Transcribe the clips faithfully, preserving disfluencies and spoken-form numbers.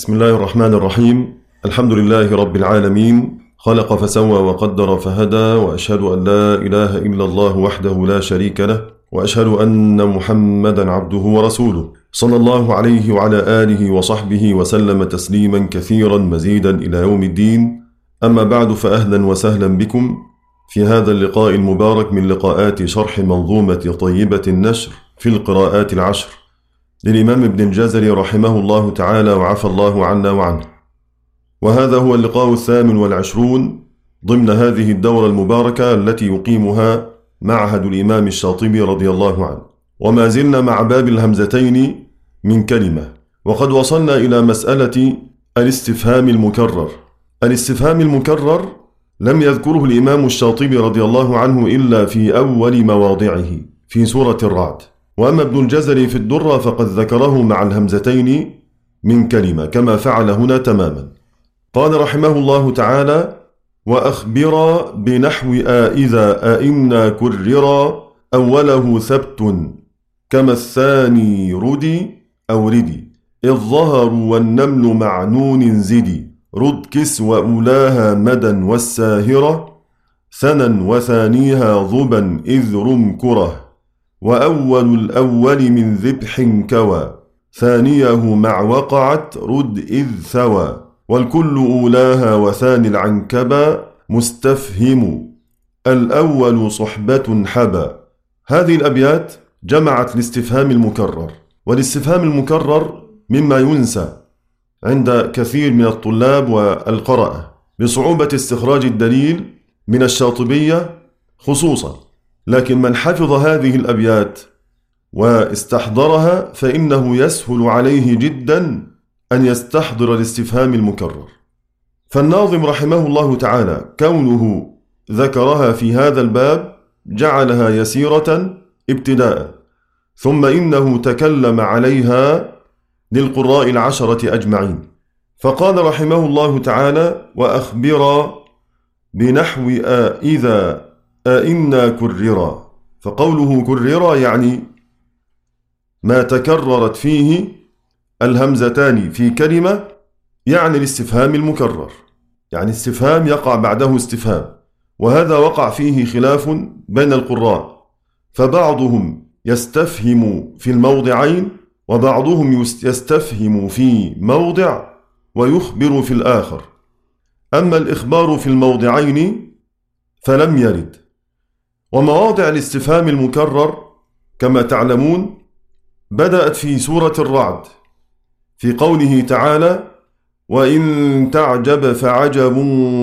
بسم الله الرحمن الرحيم. الحمد لله رب العالمين، خلق فسوى وقدر فهدى، وأشهد أن لا إله إلا الله وحده لا شريك له، وأشهد أن محمدا عبده ورسوله، صلى الله عليه وعلى آله وصحبه وسلم تسليما كثيرا مزيدا إلى يوم الدين. أما بعد، فأهلا وسهلا بكم في هذا اللقاء المبارك من لقاءات شرح منظومة طيبة النشر في القراءات العشر للإمام ابن الجزري رحمه الله تعالى وعفى الله عنا وعنه. وهذا هو اللقاء الثامن والعشرون ضمن هذه الدورة المباركة التي يقيمها معهد الإمام الشاطبي رضي الله عنه، وما زلنا مع باب الهمزتين من كلمة، وقد وصلنا إلى مسألة الاستفهام المكرر. الاستفهام المكرر لم يذكره الإمام الشاطبي رضي الله عنه إلا في أول مواضعه في سورة الرعد، وأما ابن الجزري في الدرة فقد ذكره مع الهمزتين من كلمة كما فعل هنا تماما. قال رحمه الله تعالى: وأخبر بنحو آئذا أئنا كررا أوله ثبت كما الثاني ردي أو ردي إذ ظهروا والنمل مع نون زدي رد كس وأولاها مدا والساهرة ثنا وثانيها ضبا إذ رمكره وأول الأول من ذبح كوى ثانيه مع وقعت رد إذ ثوى والكل أولاها وثاني العنكبا مستفهم الأول صحبة حبا. هذه الأبيات جمعت الاستفهام المكرر، والاستفهام المكرر مما ينسى عند كثير من الطلاب والقراءة بصعوبة استخراج الدليل من الشاطبية خصوصا، لكن من حفظ هذه الأبيات واستحضرها فإنه يسهل عليه جدا أن يستحضر الاستفهام المكرر. فالناظم رحمه الله تعالى كونه ذكرها في هذا الباب جعلها يسيرة ابتداء، ثم إنه تكلم عليها للقراء العشرة أجمعين، فقال رحمه الله تعالى: وأخبر بنحو آئذا أئنا كررا. فقوله كررا يعني ما تكررت فيه الهمزتان في كلمة، يعني الاستفهام المكرر، يعني استفهام يقع بعده استفهام، وهذا وقع فيه خلاف بين القراء، فبعضهم يستفهم في الموضعين وبعضهم يستفهم في موضع ويخبر في الآخر. أما الإخبار في الموضعين فلم يرد. ومواضع الاستفهام المكرر كما تعلمون بدأت في سورة الرعد في قوله تعالى: وإن تعجب فعجب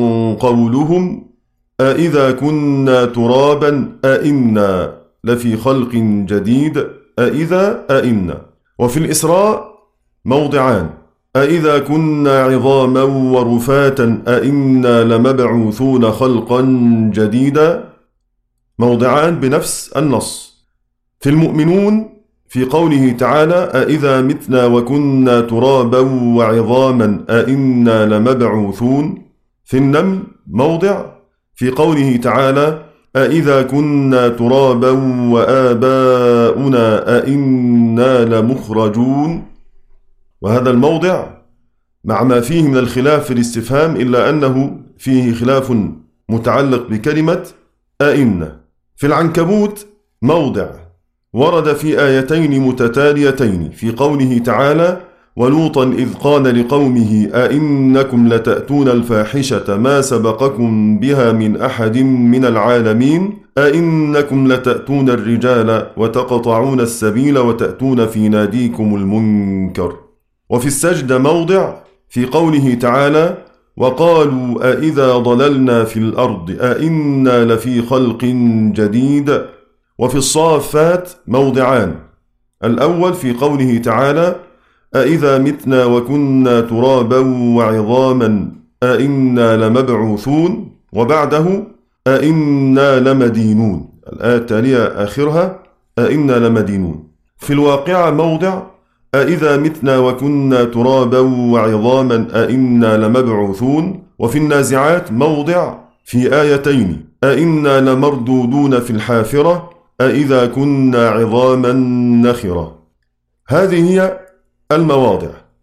قولهم أإذا كنا ترابا أإنا لفي خلق جديد أإذا أإنا. وفي الإسراء موضعان: أإذا كنا عظاما ورفاتا أإنا لمبعوثون خلقا جديدا، موضعان بنفس النص. في المؤمنون في قوله تعالى: أإذا متنا وكنا ترابا وعظاما أإنا لمبعوثون. في النمل موضع في قوله تعالى: أإذا كنا ترابا وآباؤنا أإنا لمخرجون. وهذا الموضع مع ما فيه من الخلاف في الاستفهام إلا أنه فيه خلاف متعلق بكلمة أئنا. في العنكبوت موضع ورد في آيتين متتاليتين في قوله تعالى: ولوطا إذ قال لقومه أئنكم لتأتون الفاحشة ما سبقكم بها من أحد من العالمين أئنكم لتأتون الرجال وتقطعون السبيل وتأتون في ناديكم المنكر. وفي السجدة موضع في قوله تعالى: وقالوا أإذا ضللنا في الأرض أإنا لفي خلق جديد. وفي الصافات موضعان: الأول في قوله تعالى: أإذا متنا وكنا ترابا وعظاما أإنا لمبعوثون، وبعده أإنا لمدينون، الآية التالية آخرها أإنا لمدينون. في الواقعة موضع: أإذا متنا وكنا ترابا وعظاما أإنا لمبعوثون. وفي النازعات موضع في آيتين: أإنا لمردودون في الحافرة أإذا كنا عظاما نخرة. هذه هي المواضع.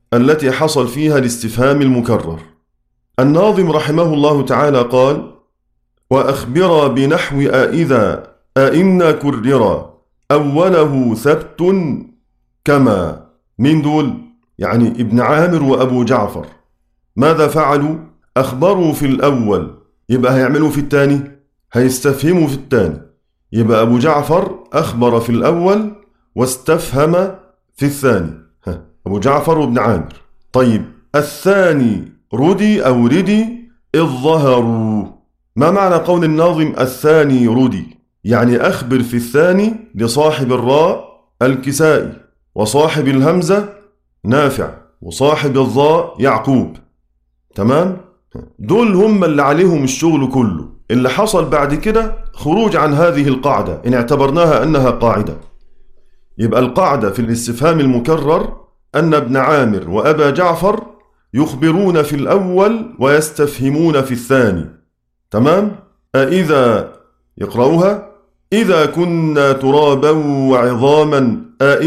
التي حصل فيها الاستفهام المكرر. الناظم رحمه الله تعالى قال: وأخبر بنحو أئذا أئن كررا أوله ثبت كما. من دول؟ يعني ابن عامر وأبو جعفر ماذا فعلوا؟ أخبروا في الأول، يبقى هيعملوا في الثاني، هيستفهموا في الثاني. يبقى أبو جعفر أخبر في الأول واستفهم في الثاني، أبو جعفر وابن عامر. طيب الثاني ردي أو ردي إذ ظهروا. ما معنى قول الناظم الثاني ردي؟ يعني أخبر في الثاني لصاحب الراء الكسائي، وصاحب الهمزة نافع، وصاحب الظاء يعقوب. تمام؟ دول هم اللي عليهم الشغل كله. اللي حصل بعد كده خروج عن هذه القاعدة إن اعتبرناها أنها قاعدة. يبقى القاعدة في الاستفهام المكرر أن ابن عامر وأبا جعفر يخبرون في الأول ويستفهمون في الثاني. تمام؟ أإذا يقرأوها إذا كنا ترابا وعظاما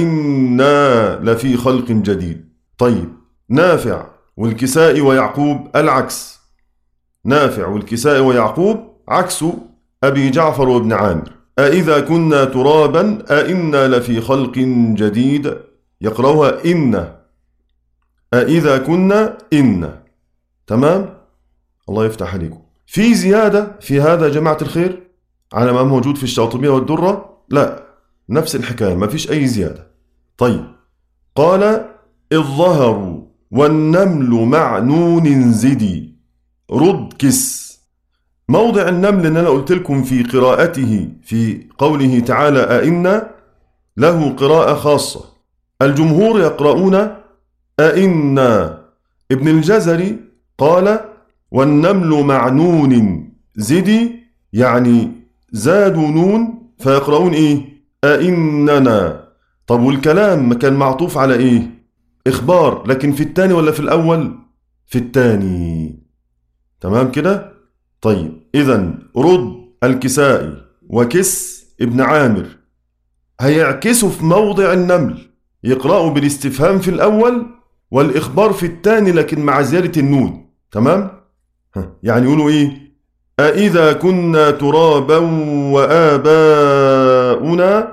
أإنا لفي خلق جديد. طيب نافع والكسائي ويعقوب العكس، نافع والكسائي ويعقوب عكس أبي جعفر وابن عامر. أإذا كنا ترابا أإنا لفي خلق جديد، يقرأوها إن، أإذا كنا إن. تمام؟ الله يفتح عليكم. في زيادة في هذا جماعة الخير على ما موجود في الشاطبية والدرة؟ لا، نفس الحكاية، ما فيش أي زيادة. طيب قال إذ ظهروا والنمل مع نون زدي رد كس. موضع النمل اللي أنا قلت لكم في قراءته في قوله تعالى أئنا له قراءة خاصة. الجمهور يقرؤون أئنا. ابن الجزري قال والنمل مع نون زدي، يعني زادوا نون فيقرؤون إيه؟ أئننا. طب والكلام كان معطوف على إيه؟ إخبار، لكن في الثاني ولا في الأول؟ في الثاني. تمام كده؟ طيب إذن رد الكسائي وكس ابن عامر هيعكسوا في موضع النمل، يقرأوا بالاستفهام في الأول والإخبار في الثاني لكن مع زيادة النون. تمام؟ يعني يقولوا إيه؟ أإذا كنا ترابا وآباؤنا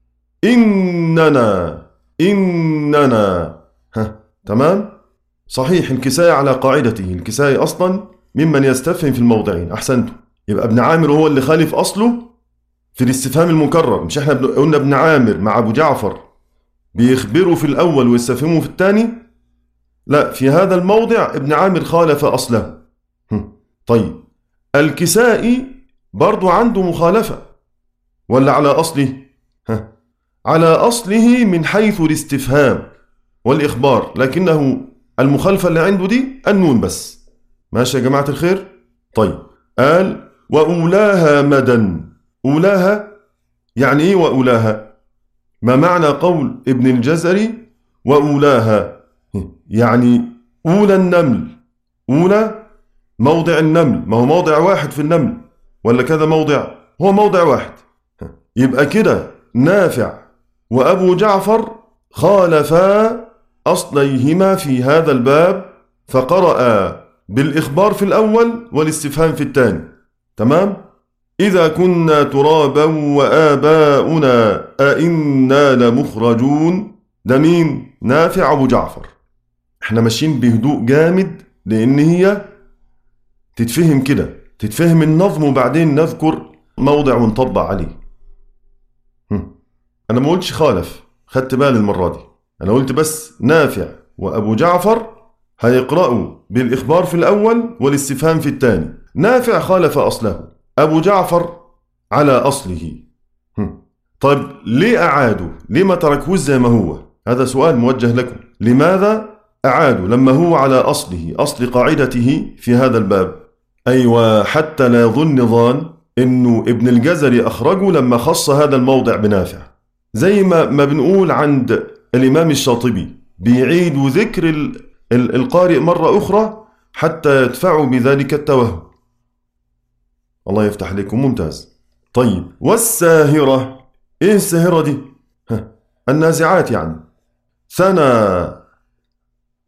إننا إننا. ها تمام؟ صحيح الكسائي على قاعدته، الكسائي أصلا ممن يستفهم في الموضعين. أحسنتم. يبقى ابن عامر هو اللي خالف أصله في الاستفهام المكرر. مش احنا قلنا ابن عامر مع أبو جعفر بيخبروا في الأول ويستفهموا في الثاني؟ لا، في هذا الموضع ابن عامر خالف أصله. طيب الكسائي برضو عنده مخالفة ولا على أصله؟ ها. على أصله من حيث الاستفهام والإخبار، لكنه المخالفة اللي عنده دي النون بس. ماشي يا جماعة الخير؟ طيب قال وأولاها مدى. أولاها يعني إيه وأولاها؟ ما معنى قول ابن الجزري وأولاها؟ يعني أولى النمل. أولى موضع النمل، ما هو موضع واحد في النمل ولا كذا موضع؟ هو موضع واحد. يبقى كده نافع وأبو جعفر خالفا أصليهما في هذا الباب، فقرأ بالإخبار في الأول والاستفهام في الثاني. تمام؟ إذا كنا ترابا وآباؤنا أئنا لمخرجون. ده مين؟ نافع أبو جعفر. احنا ماشيين بهدوء جامد لأن هي تتفهم كده، تتفهم النظم وبعدين نذكر موضع ونطبق عليه. أنا ما قلتش خالف، خدت بالي المرة دي. أنا قلت بس نافع وأبو جعفر هيقرأوا بالإخبار في الأول والاستفهام في الثاني. نافع خالف أصله، أبو جعفر على أصله. طيب ليه أعادوا؟ ليه ما تركوش زي ما هو؟ هذا سؤال موجه لكم. لماذا أعادوا لما هو على أصله، أصل قاعدته في هذا الباب؟ أيوة، حتى لا يظن ظان إنه ابن الجزري أخرجه لما خص هذا الموضع بنافع، زي ما, ما بنقول عند الإمام الشاطبي بيعيد ذكر ال ال القارئ مرة أخرى حتى يدفعوا بذلك التوهم. الله يفتح عليكم. ممتاز. طيب والساهرة، إيه الساهرة دي؟ ها. النازعات يعني. ثنى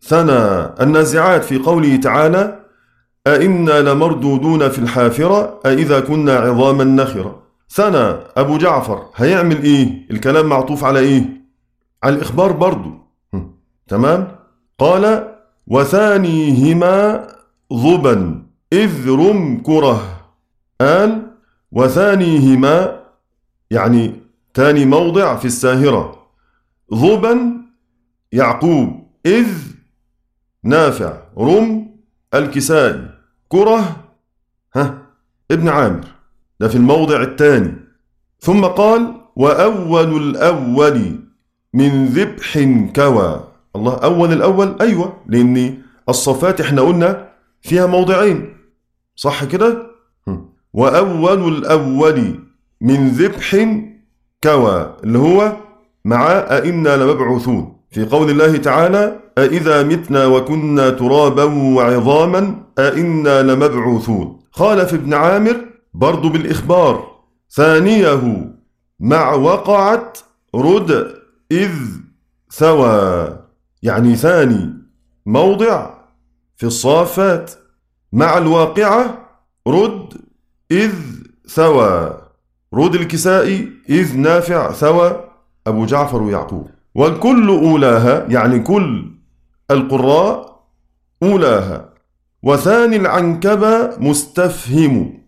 ثنى. النازعات في قوله تعالى أئنا لمردودون في الحافرة أئذا كنا عظاما نخرة. ثنى أبو جعفر هيعمل إيه؟ الكلام معطوف على إيه؟ على الإخبار برضو. تمام؟ قال وثانيهما ضبا إذ رم كره. قال وثانيهما يعني تاني موضع في الساهرة، ضبا يعقوب، إذ نافع، رم الكسائي، كره ها ابن عامر. ده في الموضع الثاني. ثم قال وأول الأول من ذبح كوى. الله، أول الأول، أيوة، لأن الصفات احنا قلنا فيها موضعين، صح كده؟ وأول الأول من ذبح كوى اللي هو مع أئنا لمبعوثون في قول الله تعالى أئذا متنا وكنا ترابا وعظاما أئنا لمبعوثون. خالف ابن عامر برضو بالإخبار ثانيه مع وقعت رد إذ ثوى، يعني ثاني موضع في الصافات مع الواقعة رد إذ ثوى، رد الكسائي إذ نافع ثوى أبو جعفر ويعقوب. والكل أولاها يعني كل القراء أولاها. وثاني العنكبة مستفهم،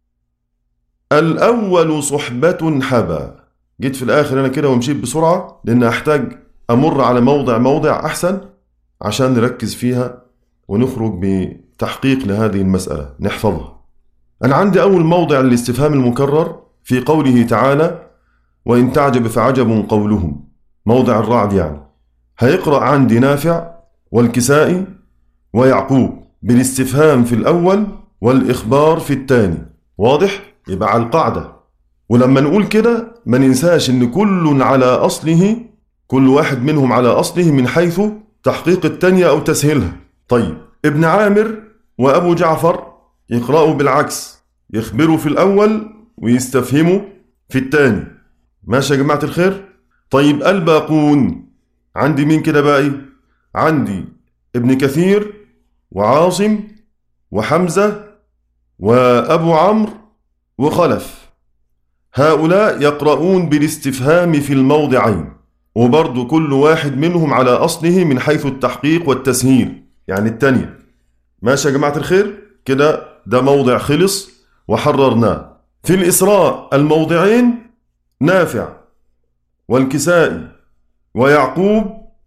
الأول صحبة حبا. جيت في الآخر أنا كده ومشيت بسرعة لأن أحتاج أمر على موضع موضع أحسن عشان نركز فيها ونخرج بتحقيق لهذه المسألة نحفظها. أنا عندي أول موضع الاستفهام المكرر في قوله تعالى وإن تعجب فعجب قولهم، موضع الرعد يعني. هيقرأ عندي نافع والكسائي ويعقوب بالاستفهام في الأول والإخبار في الثاني. واضح؟ يبقى على القاعدة. ولما نقول كده ما ننساش إن كل على أصله، كل واحد منهم على أصله من حيث تحقيق التانية أو تسهيلها. طيب ابن عامر وأبو جعفر يقرأوا بالعكس، يخبروا في الأول ويستفهموا في الثاني. ماشي يا جماعة الخير؟ طيب الباقون عندي مين كده باقي؟ عندي ابن كثير وعاصم وحمزة وأبو عمرو وخلف. هؤلاء يقرؤون بالاستفهام في الموضعين، وبرضو كل واحد منهم على أصله من حيث التحقيق والتسهيل، يعني التانية. ماشي يا جماعة الخير؟ كده ده موضع خلص وحررناه. في الإسراء الموضعين نافع والكسائي ويعقوب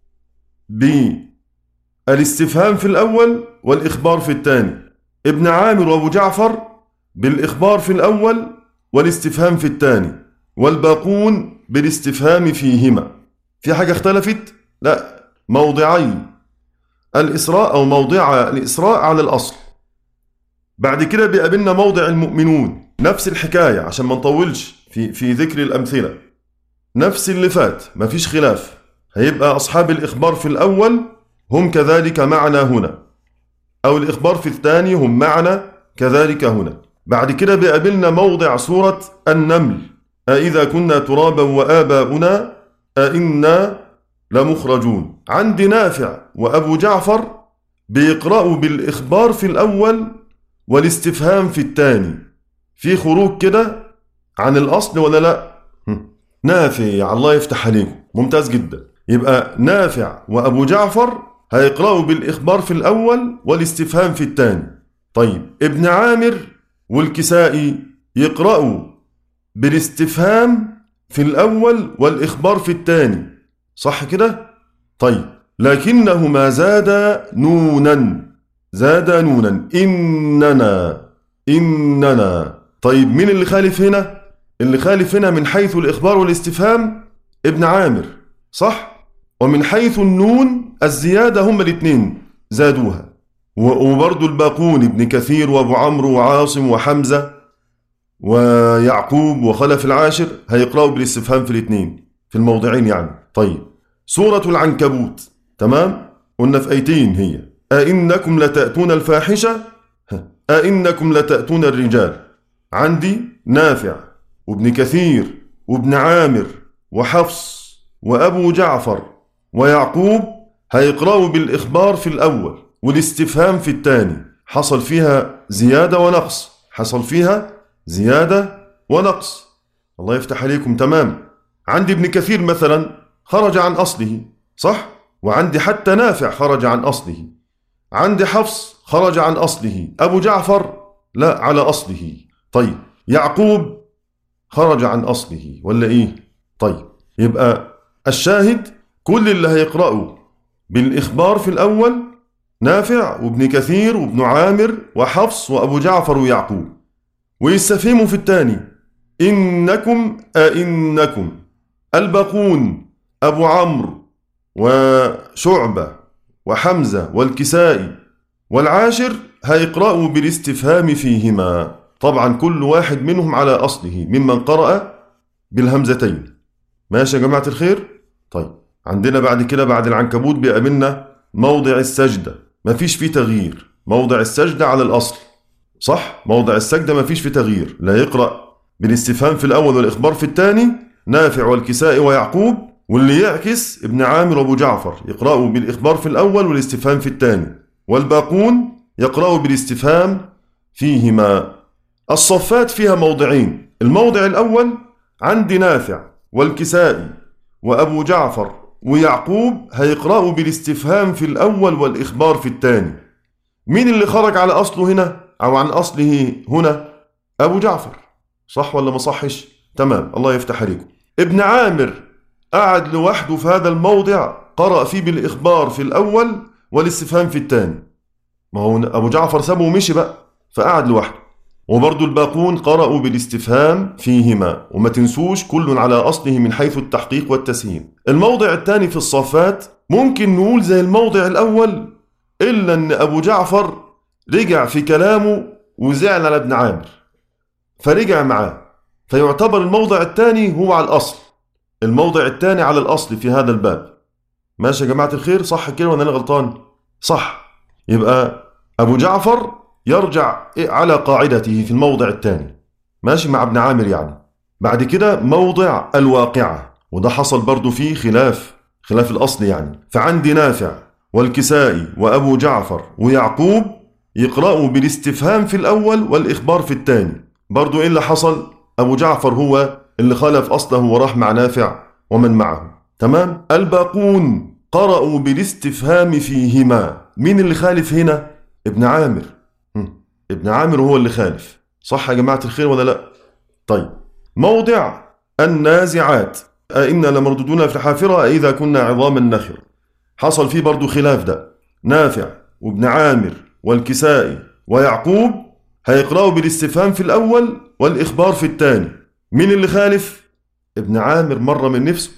بالاستفهام في الأول والإخبار في الثاني. ابن عامر وأبو جعفر بالإخبار في الأول والاستفهام في الثاني، والباقون بالاستفهام فيهما. في حاجة اختلفت؟ لا، موضعي الإسراء أو موضع الإسراء على الأصل. بعد كده بيقابلنا موضع المؤمنون، نفس الحكاية عشان ما نطولش في, في ذكر الأمثلة، نفس اللي فات مفيش خلاف. هيبقى أصحاب الإخبار في الأول هم كذلك معنا هنا، أو الإخبار في الثاني هم معنا كذلك هنا. بعد كده بيقابلنا موضع سورة النمل أئذا كنا ترابا وآباؤنا أئنا لمخرجون. عند نافع وأبو جعفر بيقرأوا بالإخبار في الأول والاستفهام في الثاني. في خروج كده عن الأصل ولا لا؟ نافع، الله يفتح عليكم، ممتاز جدا. يبقى نافع وأبو جعفر هيقرأوا بالإخبار في الأول والاستفهام في الثاني. طيب ابن عامر والكسائي يقرأوا بالاستفهام في الأول والإخبار في الثاني، صح كده؟ طيب لكنهما زاد نونا، زاد نونا إننا إننا. طيب مين اللي خالف هنا؟ اللي خالف هنا من حيث الإخبار والاستفهام ابن عامر، صح؟ ومن حيث النون الزيادة هم الاثنين زادوها. وبرضو الباقون ابن كثير وابو عمرو وعاصم وحمزة ويعقوب وخلف العاشر هيقرأوا بالاستفهام في الاثنين في الموضعين يعني. طيب سورة العنكبوت، تمام؟ قلنا في ايتين هي أئنكم لتأتون الفاحشة أئنكم لتأتون الرجال. عندي نافع وابن كثير وابن عامر وحفص وأبو جعفر ويعقوب هيقرأوا بالإخبار في الأول والاستفهام في الثاني، حصل فيها زيادة ونقص، حصل فيها زيادة ونقص. الله يفتح عليكم. تمام. عندي ابن كثير مثلا خرج عن أصله، صح؟ وعندي حتى نافع خرج عن أصله، عندي حفص خرج عن أصله، أبو جعفر لا على أصله. طيب يعقوب خرج عن أصله ولا إيه؟ طيب يبقى الشاهد كل اللي هيقرأوا بالإخبار في الأول نافع وابن كثير وابن عامر وحفص وأبو جعفر ويعقوب، ويستفهموا في الثاني إنكم أئنكم. الباقون أبو عمرو وشعبة وحمزة والكسائي والعاشر هيقرأوا بالاستفهام فيهما، طبعا كل واحد منهم على أصله ممن قرأ بالهمزتين. ماشي يا جماعة الخير؟ طيب عندنا بعد كده بعد العنكبوت بيقابلنا موضع السجدة، مفيش فيه تغيير، موضع السجدة على الأصل، صح؟ موضع السجدة مفيش فيه تغيير، لا يقرأ بالاستفهام في الأول والإخبار في الثاني نافع والكسائي ويعقوب، واللي يعكس ابن عامر وابو جعفر يقرأوا بالإخبار في الأول والاستفهام في الثاني، والباقون يقرأوا بالاستفهام فيهما. الصفات فيها موضعين، الموضع الأول عندي نافع والكسائي وأبو جعفر ويعقوب هيقرأوا بالاستفهام في الأول والإخبار في الثاني. مين اللي خرج على أصله هنا أو عن أصله هنا؟ أبو جعفر، صح ولا ما صحش؟ تمام، الله يفتح عليكم. ابن عامر قعد لوحده في هذا الموضع، قرأ فيه بالإخبار في الأول والاستفهام في الثاني، ما هو أبو جعفر سابه ومشي بقى فقعد لوحده. وبرضو الباقون قرأوا بالاستفهام فيهما، وما تنسوش كل على أصله من حيث التحقيق والتسهيل. الموضع الثاني في الصفات ممكن نقول زي الموضع الأول، إلا أن أبو جعفر رجع في كلامه وزعل على ابن عامر فرجع معاه، فيعتبر الموضع الثاني هو على الأصل، الموضع الثاني على الأصل في هذا الباب. ماشي يا جماعة الخير؟ صح كده ولا أنا غلطان؟ صح. يبقى أبو جعفر يرجع على قاعدته في الموضع الثاني، ماشي مع ابن عامر يعني. بعد كده موضع الواقعة، وده حصل برضو فيه خلاف خلاف الأصل يعني. فعندي نافع والكسائي وأبو جعفر ويعقوب يقرأوا بالاستفهام في الأول والإخبار في الثاني. برضو إيه اللي حصل؟ أبو جعفر هو اللي خالف أصله وراح مع نافع ومن معه. تمام؟ الباقون قرأوا بالاستفهام فيهما. مين اللي خالف هنا؟ ابن عامر. ابن عامر هو اللي خالف، صح يا جماعة الخير ولا لا؟ طيب موضع النازعات، أئنا لمردودون في الحافرة إذا كنا عظاما نخر، حصل فيه برضو خلاف. ده نافع وابن عامر والكسائي ويعقوب هيقرأوا بالاستفهام في الأول والإخبار في الثاني. مين اللي خالف؟ ابن عامر مرة من نفسه،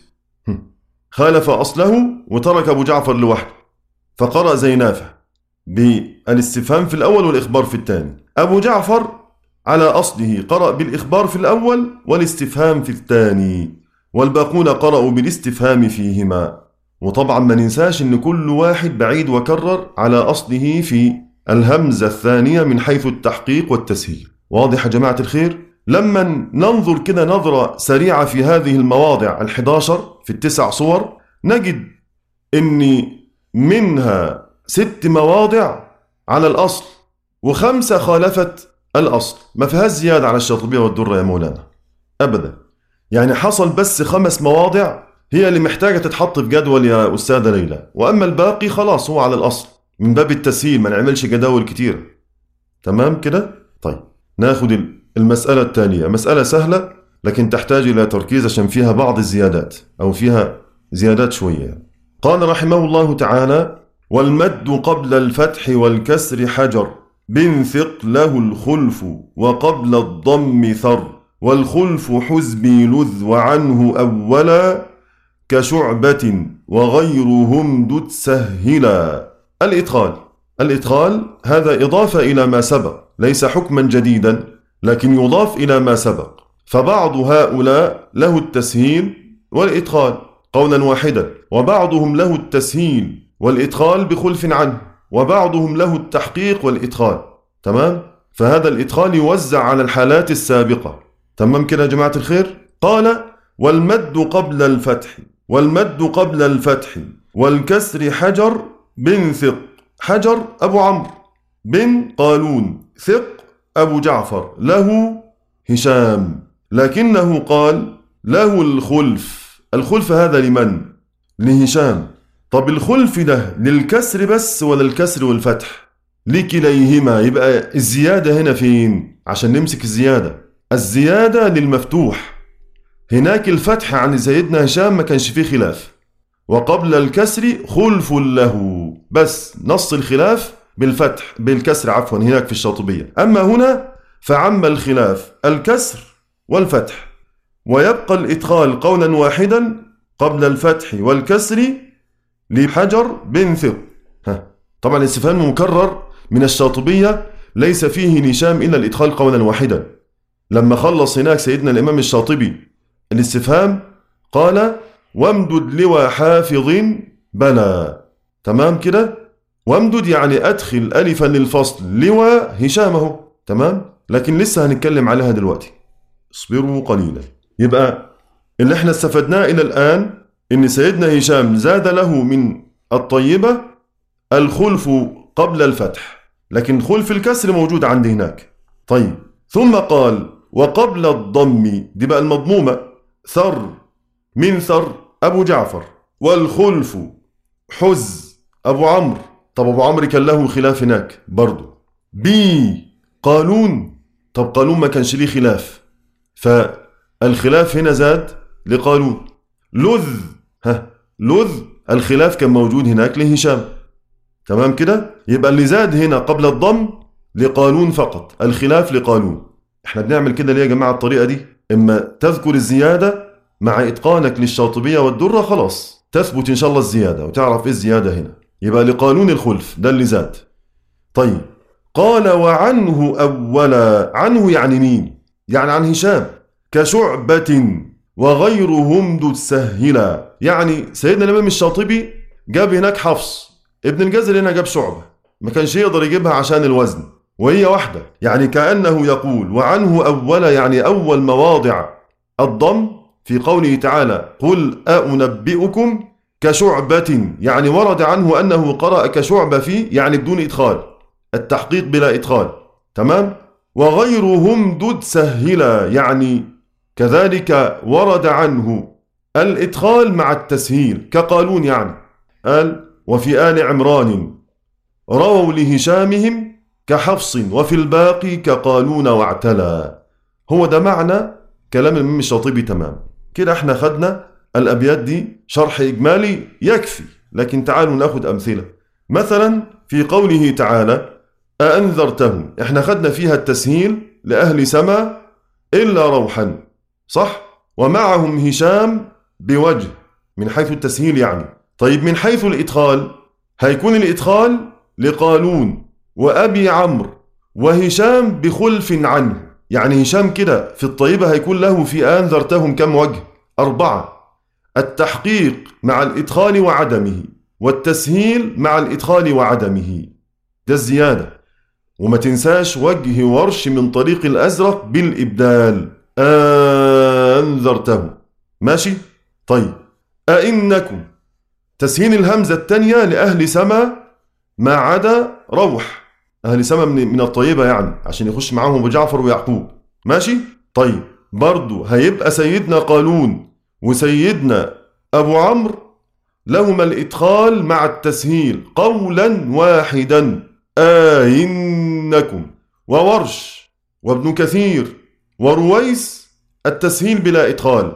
خالف أصله وترك أبو جعفر لوحده فقرأ زي نافع بالاستفهام في الأول والإخبار في الثاني. أبو جعفر على أصله قرأ بالإخبار في الأول والاستفهام في الثاني، والباقون قرأوا بالاستفهام فيهما. وطبعا ما ننساش أن كل واحد بعيد وكرر على أصله في الهمزة الثانية من حيث التحقيق والتسهيل. واضح يا جماعة الخير؟ لما ننظر كده نظرة سريعة في هذه المواضع الحداشر في التسع صور، نجد أن منها ست مواضع على الأصل وخمسة خالفت الأصل، ما فيهاش زيادة على الشاطبية والدرة يا مولانا أبدا. يعني حصل بس خمس مواضع هي اللي محتاجة تتحط في جدول يا أستاذة ليلى، وأما الباقي خلاص هو على الأصل من باب التسهيل، ما نعملش جداول كتير. تمام كده؟ طيب ناخد المسألة التالية، مسألة سهلة لكن تحتاج إلى تركيز عشان فيها بعض الزيادات أو فيها زيادات شوية. قال رحمه الله تعالى: والمد قبل الفتح والكسر حجر بنثق له الخلف وقبل الضم ثر والخلف حزبي لذ وعنه أولا كشعبة وغيرهم دد سهلا. الإدخال الإدخال هذا إضافة إلى ما سبق، ليس حكما جديدا لكن يضاف إلى ما سبق. فبعض هؤلاء له التسهيل والإدخال قولا واحدا، وبعضهم له التسهيل والإدخال بخلف عنه، وبعضهم له التحقيق والإدخال. تمام؟ فهذا الإدخال يوزع على الحالات السابقة. تمام كده يا جماعة الخير؟ قال: والمد قبل الفتح. والمد قبل الفتح والكسر حجر بن ثق. حجر أبو عمرو، بن قالون، ثق أبو جعفر، له هشام، لكنه قال له الخلف. الخلف هذا لمن؟ لهشام. طب الخلف ده للكسر بس ولا الكسر والفتح؟ لكليهما. يبقى الزيادة هنا فين؟ عشان نمسك الزيادة، الزيادة للمفتوح. هناك الفتح عن سيدنا هشام ما كانش فيه خلاف، وقبل الكسر خلف له، بس نص الخلاف بالفتح بالكسر عفوا هناك في الشاطبية. أما هنا فعم الخلاف الكسر والفتح، ويبقى الإدخال قولا واحدا قبل الفتح والكسر لحجر بن ثق. طبعا الاستفهام مكرر من الشاطبية ليس فيه لهشام إلا الإدخال قولا واحدا. لما خلص هناك سيدنا الإمام الشاطبي الاستفهام قال وامدد لوى حافظ بلى. تمام كده؟ وامدد يعني أدخل ألفا للفصل لوى هشامه. تمام؟ لكن لسه هنتكلم عليها دلوقتي، اصبروا قليلا. يبقى اللي احنا استفدناه إلى الآن إن سيدنا هشام زاد له من الطيبة الخلف قبل الفتح، لكن خلف الكسر موجود عندي هناك. طيب، ثم قال وقبل الضم، دي بقى المضمومة، ثر من ثر أبو جعفر، والخلف حز أبو عمرو. طب أبو عمرو كان له خلاف هناك برضو. بي قالون، طب قالون ما كانش ليه خلاف، فالخلاف هنا زاد لقالون. لذ، ها لذ الخلاف كان موجود هناك لهشام. تمام كده؟ يبقى اللي زاد هنا قبل الضم لقالون فقط، الخلاف لقالون. احنا بنعمل كده ليه يا جماعة الطريقة دي؟ اما تذكر الزيادة مع اتقانك للشاطبية والدرة خلاص تثبت ان شاء الله الزيادة وتعرف ايه الزيادة هنا. يبقى لقالون الخلف ده اللي زاد. طيب، قال وعنه أولا. عنه يعني مين؟ يعني عن هشام. كشعبة وغيرهم دو تسهلا، يعني سيدنا الإمام الشاطبي جاب هناك حفص، ابن الجزري هنا جاب شعبة، ما كانش يقدر يجيبها عشان الوزن وهي واحدة. يعني كأنه يقول وعنه أولا، يعني أول مواضع الضم في قوله تعالى قل أنبئكم كشعبة، يعني ورد عنه أنه قرأ كشعبة فيه، يعني بدون إدخال، التحقيق بلا إدخال. تمام؟ وغيرهم دد سهلا، يعني كذلك ورد عنه الإدخال مع التسهيل كقالون. يعني قال وفي آل عمران رووا لهشامهم كحفص وفي الباقي كقالون واعتلى. هو ده معنى كلام الإمام الشاطبي. تمام كده؟ احنا خدنا الأبيات دي شرح إجمالي يكفي، لكن تعالوا ناخد أمثلة. مثلا في قوله تعالى أأنذرتهم، احنا خدنا فيها التسهيل لأهل سما إلا روحا، صح؟ ومعهم هشام بوجه من حيث التسهيل يعني. طيب من حيث الإدخال هيكون الإدخال لقالون وأبي عمرو وهشام بخلف عنه. يعني هشام كده في الطيبة هيكون له في أنذرتهم كم وجه؟ أربعة. التحقيق مع الإدخال وعدمه، والتسهيل مع الإدخال وعدمه، ده الزيادة. وما تنساش وجه ورش من طريق الأزرق بالإبدال، أنذرته. ماشي؟ طيب، أئنكم تسهيل الهمزة الثانية لأهل سما ما عدا روح. أهل سما من, من الطيبة يعني عشان يخش معاهم أبو جعفر ويعقوب. ماشي؟ طيب، برضو هيبقى سيدنا قالون وسيدنا أبو عمرو لهما الإدخال مع التسهيل قولا واحدا، آئنكم. وورش وابن كثير ورويس التسهيل بلا إدخال،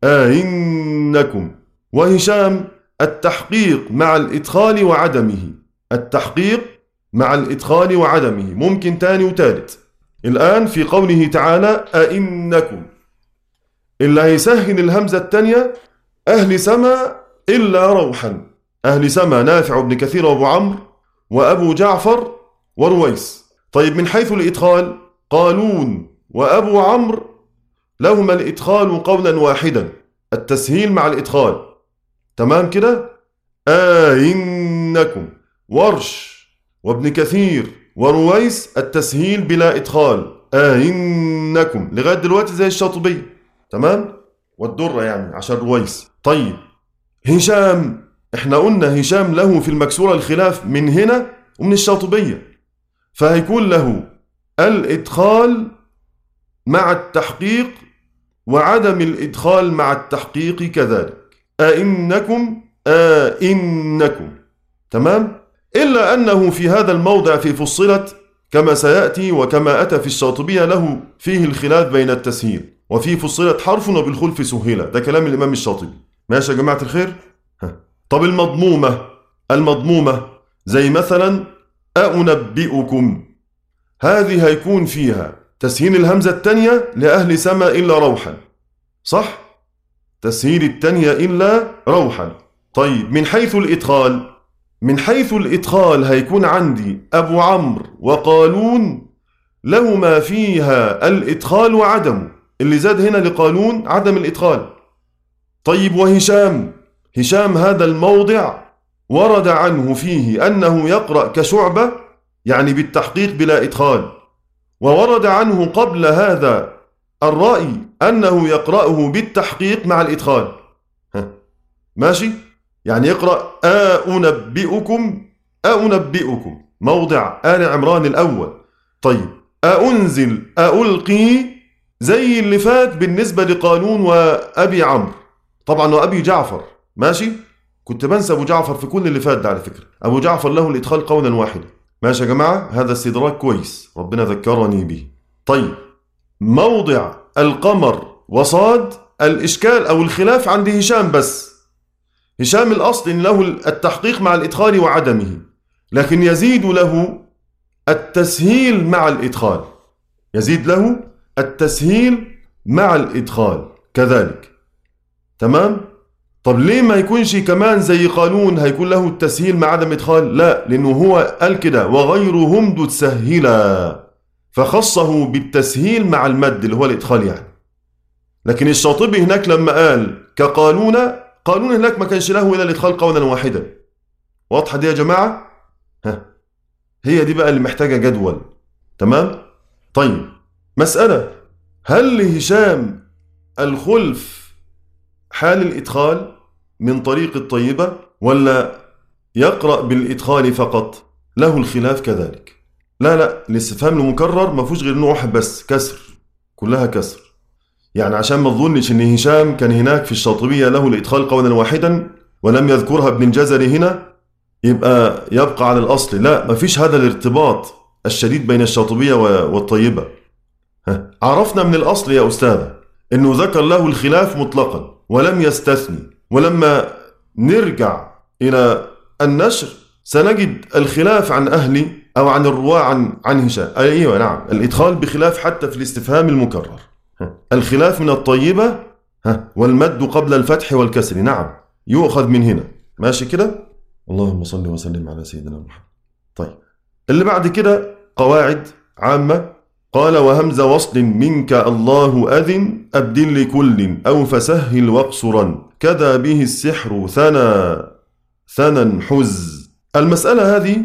آئنكم. وهشام التحقيق مع الإدخال وعدمه، التحقيق مع الإدخال وعدمه، ممكن تاني وتالت. الآن في قوله تعالى آئنكم، اللي هيسهل الهمزة الثانية أهل سما إلا روحا. أهل سما نافع وابن كثير وابو عمرو وأبو جعفر ورويس. طيب من حيث الإدخال قالون وأبو عمرو لهما الإدخال قولا واحدا، التسهيل مع الإدخال. تمام كده؟ آئنكم. ورش وابن كثير ورويس التسهيل بلا إدخال، آئنكم، لغاية دلوقتي زي الشاطبية. تمام؟ والدرة يعني عشان رويس. طيب هشام احنا قلنا هشام له في المكسورة الخلاف من هنا ومن الشاطبية، فهيكون له الإدخال مع التحقيق وعدم الإدخال مع التحقيق كذلك. أئنكم أئنكم تمام؟ إلا أنه في هذا الموضع في فصلت كما سيأتي وكما أتى في الشاطبية له فيه الخلاف بين التسهيل، وفيه فصلت حرف وبالخلف سهيلة. ده كلام الإمام الشاطبي. ماشي يا جماعة الخير؟ ها. طب المضمومة المضمومة زي مثلا أنبئكم، هذه هيكون فيها تسهيل الهمزة الثانية لأهل سما إلا روحا، صح؟ تسهيل الثانية إلا روحا. طيب من حيث الإدخال، من حيث الإدخال هيكون عندي أبو عمرو وقالون لهما فيها الإدخال وعدمه، اللي زاد هنا لقالون عدم الإدخال. طيب وهشام، هشام هذا الموضع ورد عنه فيه أنه يقرأ كشعبة يعني بالتحقيق بلا إدخال، وورد عنه قبل هذا الرأي أنه يقرأه بالتحقيق مع الإدخال. ها. ماشي؟ يعني يقرأ أنبئكم أنبئكم موضع آل عمران الأول. طيب أنزل ألقي زي اللي فات بالنسبة لقالون وأبي عمرو طبعا وأبي جعفر. ماشي؟ كنت بنسى أبو جعفر في كل اللي فات ده على فكرة. أبو جعفر له الإدخال قولا واحدا. ماشي يا جماعة؟ هذا استدراك كويس ربنا ذكرني به. طيب موضع القمر وصاد الإشكال أو الخلاف عند هشام بس. هشام الأصل إن له التحقيق مع الإدخال وعدمه، لكن يزيد له التسهيل مع الإدخال، يزيد له التسهيل مع الإدخال كذلك. تمام؟ طب ليه ما يكونش كمان زي قالون هيكون له التسهيل مع عدم إدخال؟ لا، لأنه هو قال كده وغيرهم دو تسهيلا، فخصه بالتسهيل مع المد اللي هو الإدخال يعني. لكن الشاطبي هناك لما قال كقالون، قالون هناك ما كانش له إلا الإدخال قولا واحدا. واضحة دي يا جماعة؟ ها. هي دي بقى اللي محتاجة جدول. تمام؟ طيب مسألة، هل لهشام الخلف حال الإدخال من طريق الطيبة ولا يقرأ بالإدخال فقط؟ له الخلاف كذلك. لا لا، الاستفهام المكرر ما فيهوش غير نوع بس، كسر، كلها كسر. يعني عشان ما تظنش ان هشام كان هناك في الشاطبية له الإدخال قولا واحدا ولم يذكرها ابن الجزري هنا يبقى يبقى على الأصل. لا، ما فيش هذا الارتباط الشديد بين الشاطبية والطيبة. ها. عرفنا من الأصل يا أستاذ انه ذكر له الخلاف مطلقا ولم يستثني، ولما نرجع إلى النشر سنجد الخلاف عن أهلي أو عن الرواة عن عن هشام. أيوة نعم، الإدخال بخلاف حتى في الاستفهام المكرر. الخلاف من الطيبة ها والمد قبل الفتح والكسر، نعم يؤخذ من هنا. ماشي كده؟ اللهم صل وسلم على سيدنا محمد. طيب اللي بعد كده قواعد عامة. قال وهمز وصل منك الله أذن أبدل لكل أو فسهل واقصرا كذا به السحر ثنى ثنى حز. المسألة هذه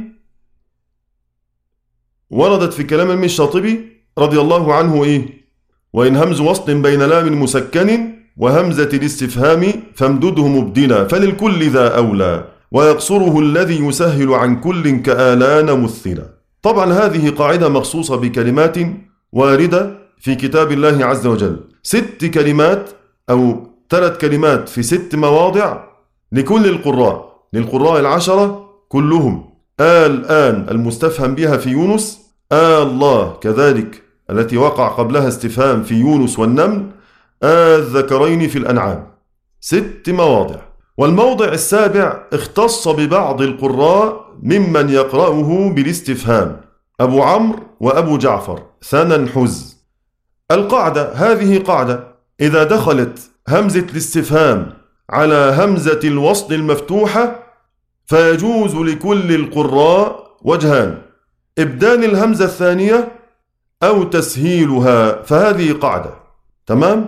وردت في كلام من الشاطبي رضي الله عنه إيه؟ وإن همز وصل بين لام مسكن وهمزة الاستفهام فامدده مبدلا فللكل ذا أولى ويقصره الذي يسهل عن كل كآلان مثلا. طبعا هذه قاعدة مخصوصة بكلمات واردة في كتاب الله عز وجل، ست كلمات أو ثلاث كلمات في ست مواضع لكل القراء، للقراء العشرة كلهم. الآن المستفهم بها في يونس، الله كذلك التي وقع قبلها استفهام في يونس والنمل، الذكرين في الأنعام، ست مواضع. والموضع السابع اختص ببعض القراء ممن يقرأه بالاستفهام، أبو عمرو وأبو جعفر ثنى حز. القاعدة هذه قاعدة، إذا دخلت همزة الاستفهام على همزة الوصل المفتوحة فيجوز لكل القراء وجهان: إبدال الهمزة الثانية أو تسهيلها، فهذه قاعدة. تمام؟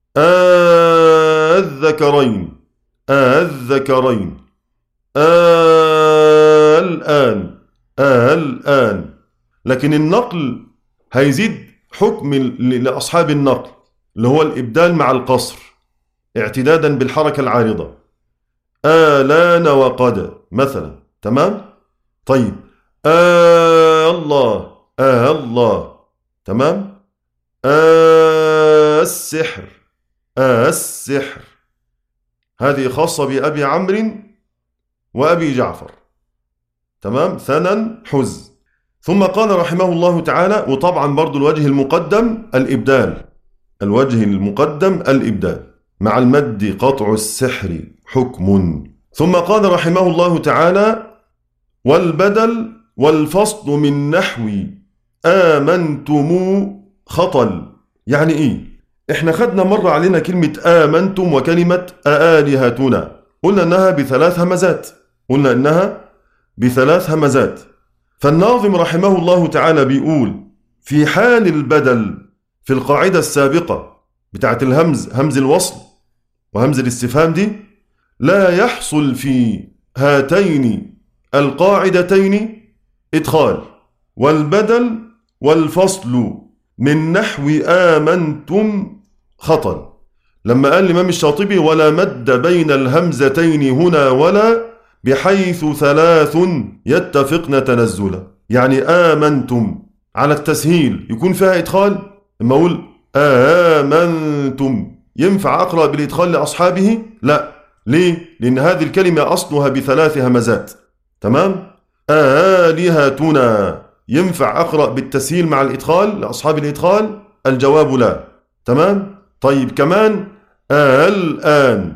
الذكرين الذكرين الآن الآن. لكن النقل هيزيد حكم لأصحاب النقل اللي هو الإبدال مع القصر اعتدادا بالحركة العارضة. آلان وقد مثلا. تمام؟ طيب آه الله، آه الله. تمام؟ آه السحر، آه السحر. هذه خاصة بأبي عمرو وأبي جعفر. تمام؟ ثنا حز. ثم قال رحمه الله تعالى، وطبعا برضو الوجه المقدم الإبدال، الوجه المقدم الإبدال مع المد قطع السحر حكم. ثم قال رحمه الله تعالى والبدل والفصل من نحو آمنتم خطل. يعني إيه؟ إحنا خدنا مرة علينا كلمة آمنتم وكلمة آلهتنا، قلنا إنها بثلاث همزات، قلنا إنها بثلاث همزات. فالناظم رحمه الله تعالى بيقول في حال البدل في القاعدة السابقة بتاعت الهمز، همز الوصل وهمز الاستفهام دي، لا يحصل في هاتين القاعدتين إدخال. والبدل والفصل من نحو آمنتم خطل. لما قال الإمام الشاطبي ولا مد بين الهمزتين هنا ولا بحيث ثلاث يتفقن تنزلا، يعني آمنتم على التسهيل يكون فيها إدخال. لما أقول آمنتم ينفع أقرأ بالإدخال لأصحابه؟ لا. ليه؟ لأن هذه الكلمة أصلها بثلاث همزات. تمام؟ آلهتنا ينفع أقرأ بالتسهيل مع الإدخال لأصحاب الإدخال؟ الجواب لا. تمام؟ طيب كمان الآن،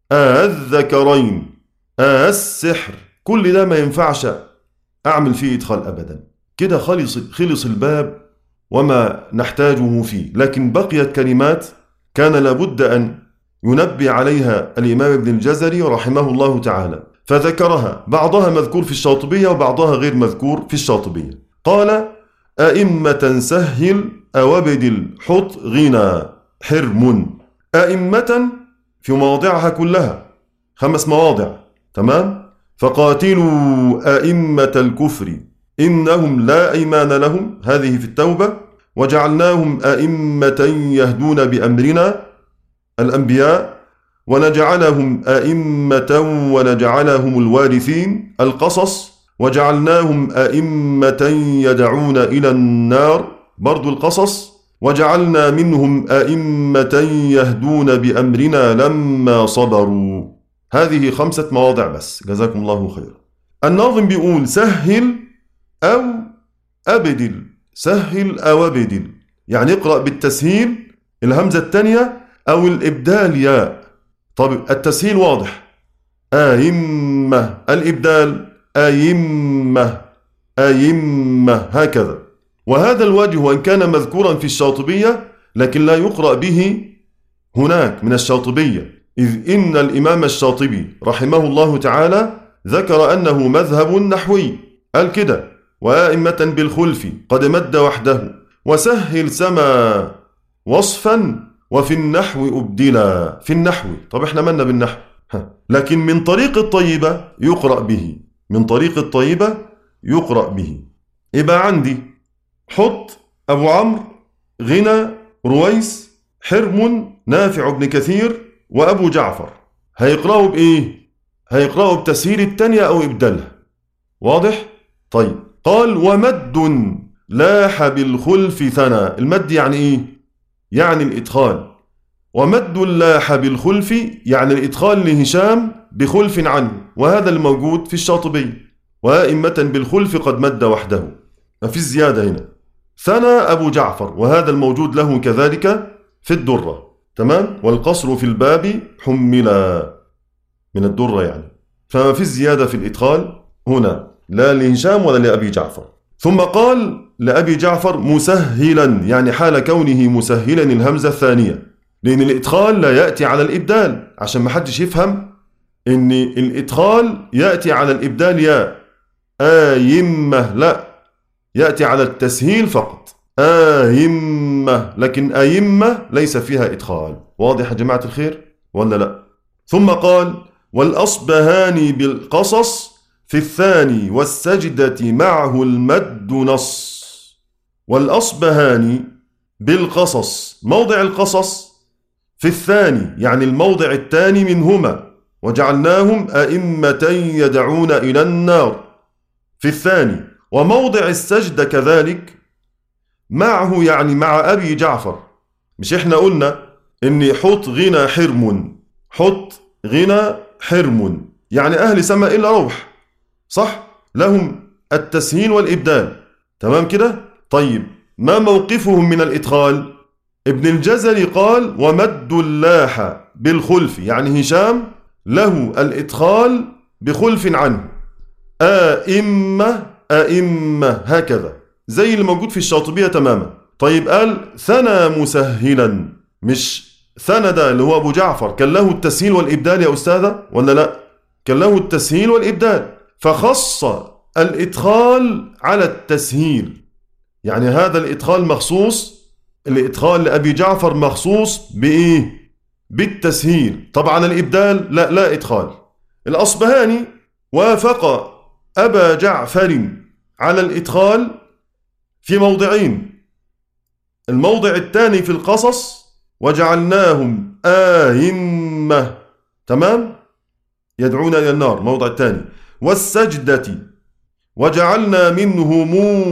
الذكرين، السحر، كل ده ما ينفعش أعمل فيه إدخال أبدا. كده خلص خلص الباب وما نحتاجه فيه. لكن بقيت كلمات كان لابد أن ينبه عليها الإمام ابن الجزري رحمه الله تعالى، فذكرها، بعضها مذكور في الشاطبية وبعضها غير مذكور في الشاطبية. قال أئمة سهل أوبدل حط غنى حرم. أئمة في مواضعها كلها، خمس مواضع. تمام؟ فقاتلوا أئمة الكفر إنهم لا أيمان لهم، هذه في التوبة. وجعلناهم أئمة يهدون بأمرنا الأنبياء ونجعلهم أئمة ونجعلهم الوارثين القصص. وجعلناهم أئمة يدعون إلى النار برضو القصص. وجعلنا منهم أئمة يهدون بأمرنا لما صبروا. هذه خمسة مواضع بس، جزاكم الله خيرا. الناظم بيقول سهل أو أبدل، سهل أو أبدل، يعني اقرأ بالتسهيل الهمزة الثانية أو الإبدال ياء. طب التسهيل واضح أئمة، الإبدال أئمة، أئمة، هكذا. وهذا الوجه وإن كان مذكورا في الشاطبية لكن لا يقرأ به هناك من الشاطبية، إذ إن الإمام الشاطبي رحمه الله تعالى ذكر أنه مذهب نحوي، قال كده وأئمة بالخلف قد مد وحده وسهل سما وصفا وفي النحو أبدلا. في النحو، طب احنا مالنا بالنحو، لكن من طريق الطيبة يقرأ به، من طريق الطيبة يقرأ به. يبقى عندي حط أبو عمرو غنى رويس حرم نافع بن كثير وأبو جعفر. هيقرأوا بإيه؟ هيقرأوا بتسهيل التانية أو إبدالها. واضح؟ طيب قال ومد لاح بالخلف ثنا. المد يعني إيه؟ يعني الإدخال. ومد لاح بالخلف يعني الإدخال لهشام بخلف عنه، وهذا الموجود في الشاطبي. وأئمة بالخلف قد مد وحده، ما في زيادة هنا. ثنا أبو جعفر، وهذا الموجود له كذلك في الدرة. تمام؟ والقصر في الباب حملا من الدرة يعني، فما في زيادة في الإدخال هنا لا لهشام ولا لأبي جعفر. ثم قال لأبي جعفر مسهلا، يعني حال كونه مسهلا الهمزة الثانية، لأن الإدخال لا يأتي على الإبدال، عشان ما حدش يفهم إن الإدخال يأتي على الإبدال يا آيمة، لا، يأتي على التسهيل فقط آيمة، لكن آيمة ليس فيها إدخال. واضح يا جماعة الخير ولا لا؟ ثم قال والأصبهاني بالقصص في الثاني والسجدة معه المد نص. والأصبهاني بالقصص، موضع القصص في الثاني يعني الموضع الثاني منهما، وجعلناهم أئمة يدعون إلى النار. في الثاني وموضع السجدة كذلك معه، يعني مع أبي جعفر. مش إحنا قلنا إني حط غنى حرم، حط غنى حرم يعني أهل سماء إلا روح، صح؟ لهم التسهيل والإبدال، تمام كده؟ طيب ما موقفهم من الإدخال؟ ابن الجزري قال ومد اللاح بالخلف، يعني هشام له الإدخال بخلف عنه، آئمة أئمة هكذا زي اللي موجود في الشاطبية تماما. طيب قال ثنى مسهلا، مش ثنى ده اللي هو أبو جعفر كان له التسهيل والإبدال يا أستاذة ولا لا؟ كان له التسهيل والإبدال، فخص الإدخال على التسهيل، يعني هذا الإدخال مخصوص، الإدخال لأبي جعفر مخصوص بإيه؟ بالتسهيل. طبعا الإبدال لا لا إدخال. الأصبهاني وافق أبا جعفر على الإدخال في موضعين، الموضع الثاني في القصص وجعلناهم آئمة، تمام، يدعون إلى النار، موضع الثاني، والسجدة وجعلنا منهم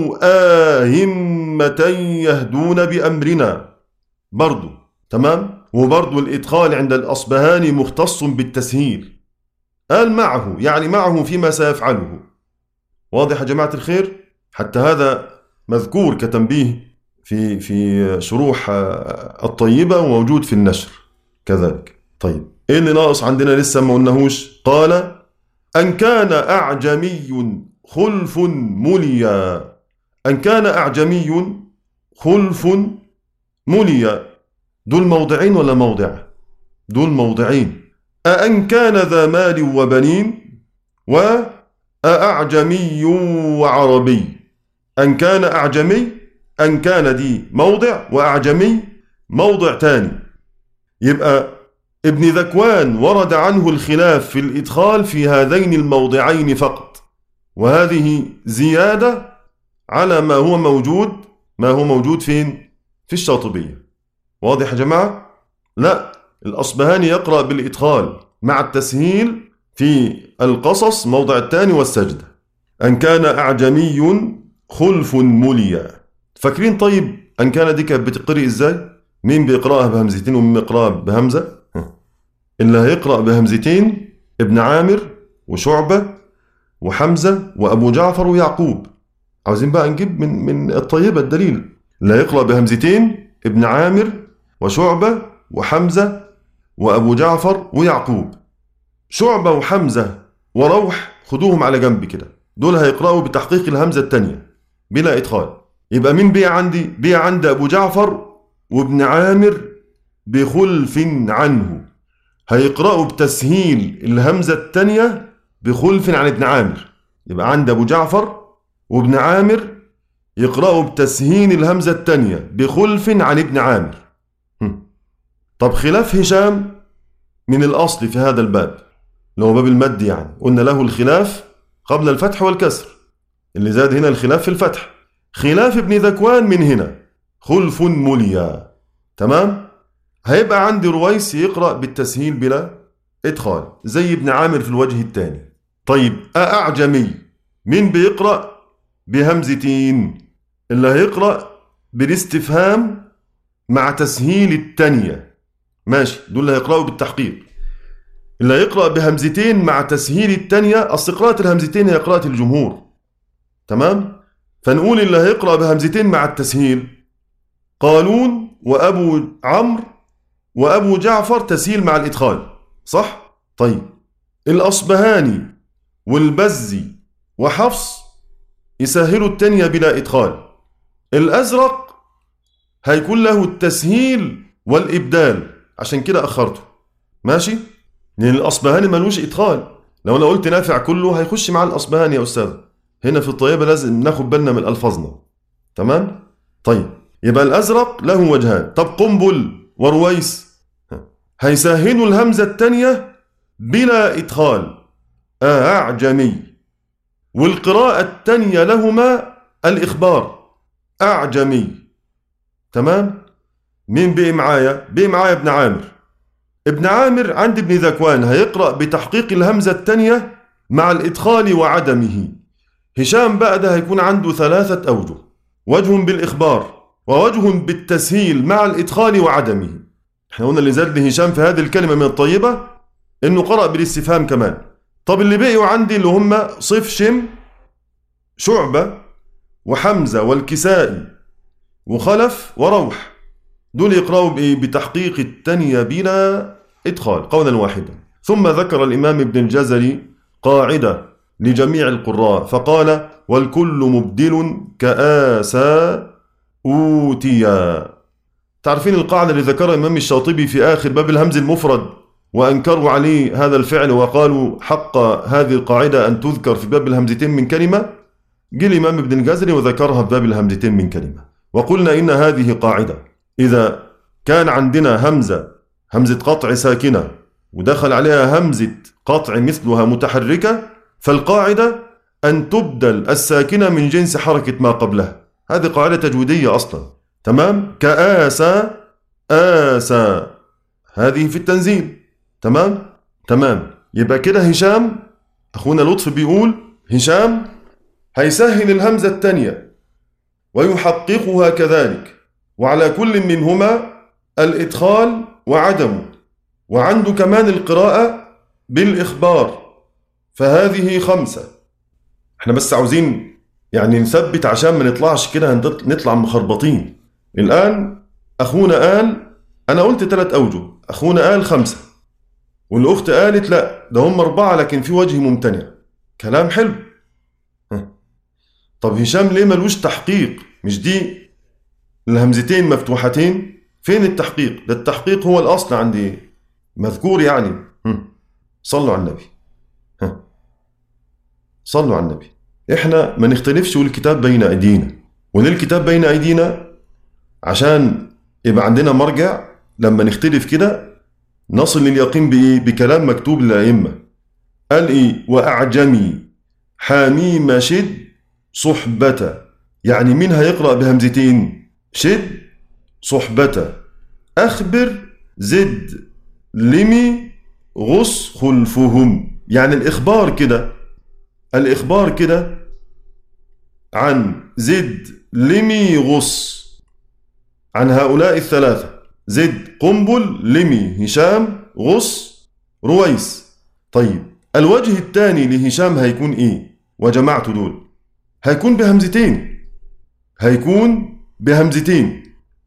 آئمة يهدون بأمرنا برضو، تمام. وبرضو الإدخال عند الأصبهاني مختص بالتسهيل، قال معه يعني معه فيما سيفعله. واضح يا جماعة الخير؟ حتى هذا مذكور كتنبيه في في شروح الطيبة وموجود في النشر كذلك. طيب ايه اللي ناقص عندنا لسه ما قلناهوش؟ قال أن كان أعجمي خلف مليا، أن كان أعجمي خلف مليا، دول موضعين ولا موضع؟ دول موضعين. أأن كان ذا مال وبنين وأعجمي وعربي، أن كان أعجمي، أن كان دي موضع وأعجمي موضع تاني. يبقى ابن ذكوان ورد عنه الخلاف في الإدخال في هذين الموضعين فقط، وهذه زيادة على ما هو موجود ما هو موجود فين؟ في الشاطبية. واضح يا جماعة؟ لا، الأصبهاني يقرأ بالإدخال مع التسهيل في القصص موضع الثاني والسجدة. أن كان أعجمي خلف مليا. فاكرين طيب أن كان دي كانت بتقرأ إزاي؟ مين بيقرأها بهمزتين ومين بيقرأها بهمزة؟ اللي هيقرأ بهمزتين ابن عامر وشعبة وحمزة وأبو جعفر ويعقوب. عاوزين بقى نجيب من من الطيبة الدليل. اللي هيقرأ بهمزتين ابن عامر وشعبة وحمزة وأبو جعفر ويعقوب. شعبة وحمزة وروح خدوهم على جنب كده، دول هيقرأوا بتحقيق الهمزة الثانية بلا إدخال. يبقى مين بيع عندي؟ بيع عند أبو جعفر وابن عامر بخلف عنه، هيقرأوا بتسهيل الهمزة الثانية بخلف عن ابن عامر. يبقى عند أبو جعفر وابن عامر يقرأوا بتسهيل الهمزة الثانية بخلف عن ابن عامر. طب خلاف هشام من الأصل في هذا الباب اللي هو باب المد، يعني قلنا له الخلاف قبل الفتح والكسر، اللي زاد هنا الخلاف في الفتح. خلاف ابن ذكوان من هنا خلف مليا، تمام. هيبقى عندي رويس يقرأ بالتسهيل بلا إدخال زي ابن عامر في الوجه الثاني. طيب أعجمي مين بيقرأ بهمزتين؟ اللي هيقرأ بالاستفهام مع تسهيل الثانية، ماشي، دول اللي هيقرأوا بالتحقيق. اللي هيقرأ بهمزتين مع تسهيل الثانية، أصل قراءة الهمزتين هي قراءة الجمهور، تمام. فنقول اللي هيقرأ بهمزتين مع التسهيل قالون وأبو عمرو وأبو جعفر تسهيل مع الإدخال، صح؟ طيب الأصبهاني والبزي وحفص يسهلوا التانية بلا إدخال. الأزرق هيكون له التسهيل والإبدال، عشان كده أخرته، ماشي؟ لأن الأصبهاني ملوش إدخال. لو أنا قلت نافع كله هيخش مع الأصبهاني يا أستاذ. هنا في الطيبة لازم ناخد بالنا من ألفاظنا، تمام؟ طيب يبقى الأزرق له وجهان. طب قنبل ورويس هيسهلوا الهمزة الثانية بلا إدخال، أعجمي، والقراءة الثانية لهما الإخبار أعجمي، تمام. مين بقي معايا؟ بقي معايا ابن عامر. ابن عامر عند ابن ذكوان هيقرأ بتحقيق الهمزة الثانية مع الإدخال وعدمه. هشام بقى ده هيكون عنده ثلاثة أوجه: وجه بالإخبار، ووجه بالتسهيل مع الإدخال وعدمه. احنا قلنا اللي زاد لهشام في هذه الكلمة من الطيبة إنه قرأ بالاستفهام كمان. طب اللي بقيوا عندي اللي هم صف شم، شعبة وحمزة والكسائي وخلف وروح، دول يقرأوا بإيه؟ بتحقيق التانية بلا إدخال قولا واحدا. ثم ذكر الإمام ابن الجزري قاعدة لجميع القراء فقال: والكل مبدل كآسى أوتيا. تعرفين القاعدة اللي ذكرها الإمام الشاطبي في آخر باب الهمز المفرد وأنكروا عليه هذا الفعل وقالوا حق هذه القاعدة أن تذكر في باب الهمزتين من كلمة؟ جه الإمام ابن الجزري وذكرها في باب الهمزتين من كلمة. وقلنا إن هذه قاعدة إذا كان عندنا همزة همزة قطع ساكنة ودخل عليها همزة قطع مثلها متحركة، فالقاعدة أن تبدل الساكنة من جنس حركة ما قبلها. هذه قاعدة تجويدية أصلا. تمام؟ كآسى آسى، هذه في التنزيل. تمام؟ تمام. يبقى كده هشام أخونا لطف بيقول هشام هيسهل الهمزة الثانية ويحققها كذلك، وعلى كل منهما الإدخال وعدمه، وعنده كمان القراءة بالإخبار، فهذه خمسة. احنا بس عاوزين يعني نثبت عشان ما نطلعش كده نطلع مخربطين. الآن أخونا قال أنا قلت ثلاث أوجه، أخونا قال خمسة، والأخت قالت لا ده هم أربعة لكن في وجه ممتنع. كلام حلو. طب هشام ليه ملوش تحقيق؟ مش دي الهمزتين مفتوحتين؟ فين التحقيق؟ ده التحقيق هو الأصل عندي مذكور يعني. صلوا على النبي. صلوا على النبي. احنا ما نختلفش والكتاب بين أيدينا. وليه الكتاب بين أيدينا؟ عشان يبقى عندنا مرجع لما نختلف كده نصل لليقين بإيه؟ بكلام مكتوب للأئمة. قال إيه؟ وأعجمي حاميم شد صحبة. يعني مين هيقرأ بهمزتين؟ شد صحبة. أخبر زد لمي غص خلفهم. يعني الإخبار كده، الإخبار كده عن زد لمي غص، عن هؤلاء الثلاثة: زد قنبل لمي هشام غص رويس. طيب الوجه الثاني لهشام هيكون إيه؟ وجمعت دول هيكون بهمزتين، هيكون بهمزتين.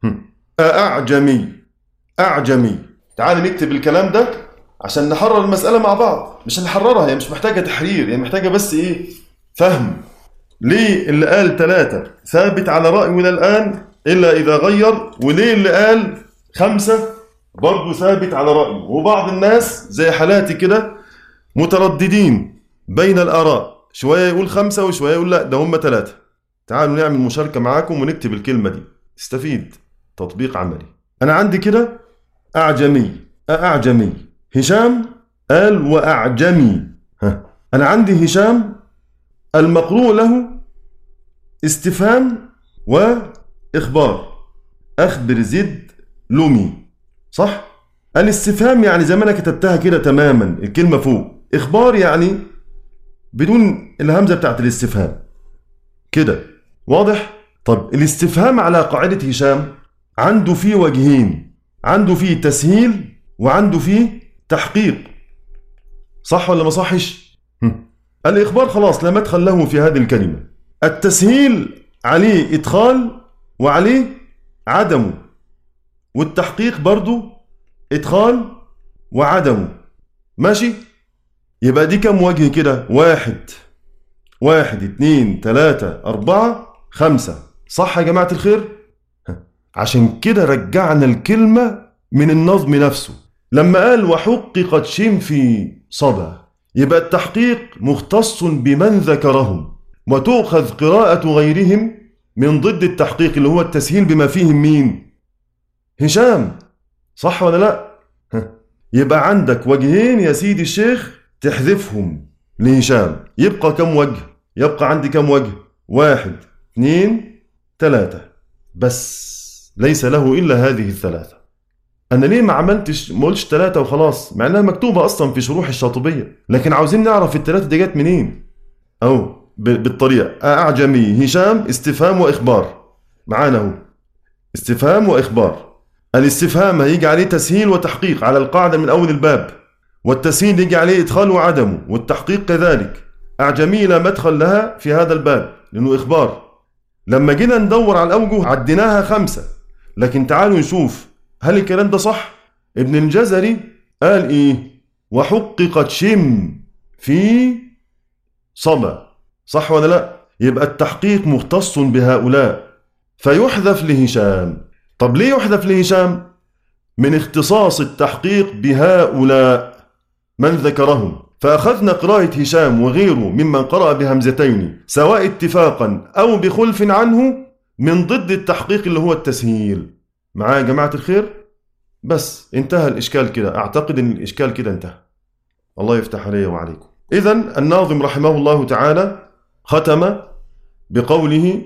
أعجمي أعجمي. تعال نكتب الكلام ده عشان نحرر المسألة مع بعض. مش هنحررها، هي مش محتاجة تحرير، هي محتاجة بس إيه؟ فهم. ليه اللي قال ثلاثة ثابت على رأيه إلى الآن إلا إذا غير، وليه اللي قال خمسة برضو ثابت على رأيه؟ وبعض الناس زي حالاتي كده مترددين بين الآراء، شوية يقول خمسة وشوية يقول لا ده هم ثلاثة. تعالوا نعمل مشاركة معاكم ونكتب الكلمة دي، استفيد تطبيق عملي. أنا عندي كده أعجمي أعجمي. هشام قال وأعجمي. ها. أنا عندي هشام المقروء له استفهام وإخبار. أخبر زد لمي، صح؟ الاستفهام يعني زي ما أنا كتبتها كده تماما الكلمة فوق. إخبار يعني بدون الهمزة بتاعت الاستفهام كده، واضح؟ طب الاستفهام على قاعدة هشام عنده فيه وجهين، عنده فيه تسهيل وعنده فيه تحقيق، صح ولا ما صحش؟ الإخبار خلاص لا مدخل له في هذه الكلمة. التسهيل عليه إدخال وعليه عدمه، والتحقيق برضو إدخال وعدمه. ماشي؟ يبقى دي كم وجه كده؟ واحد واحد اتنين تلاتة أربعة خمسة، صح يا جماعة الخير؟ عشان كده رجعنا الكلمة من النظم نفسه لما قال وحققت شم في صبا، يبقى التحقيق مختص بمن ذكرهم، وتؤخذ قراءة غيرهم من ضد التحقيق اللي هو التسهيل بما فيهم مين؟ هشام، صح ولا لا؟ يبقى عندك وجهين يا سيدي الشيخ تحذفهم لهشام، يبقى كم وجه؟ يبقى عندي كم وجه؟ واحد اثنين ثلاثة، بس ليس له إلا هذه الثلاثة. أنا ليه ما عملتش ما قلتش ثلاثة وخلاص، مع إنها مكتوبة أصلا في شروح الشاطبية، لكن عاوزين نعرف الثلاثة دي جت منين. أو بالطريقة أعجمي هشام استفهام وإخبار، معانا هو استفهام وإخبار. الاستفهام هيجي عليه تسهيل وتحقيق على القاعدة من أول الباب، والتسهيل يجي عليه إدخال وعدمه، والتحقيق كذلك. أعجمي لا مدخل لها في هذا الباب لأنه إخبار. لما جينا ندور على الأوجه عديناها خمسة، لكن تعالوا نشوف هل الكلام ده صح. ابن الجزري قال إيه؟ وحققت شم في صبا، صح ولا لا؟ يبقى التحقيق مختص بهؤلاء فيحذف لهشام. طب ليه يحذف لهشام؟ من اختصاص التحقيق بهؤلاء من ذكرهم، فأخذنا قراءة هشام وغيره ممن قرأ بهمزتين سواء اتفاقا أو بخلف عنه من ضد التحقيق اللي هو التسهيل. معايا يا جماعة الخير؟ بس انتهى الإشكال كده، أعتقد أن الإشكال كده انتهى. الله يفتح علي وعليكم. إذن الناظم رحمه الله تعالى ختم بقوله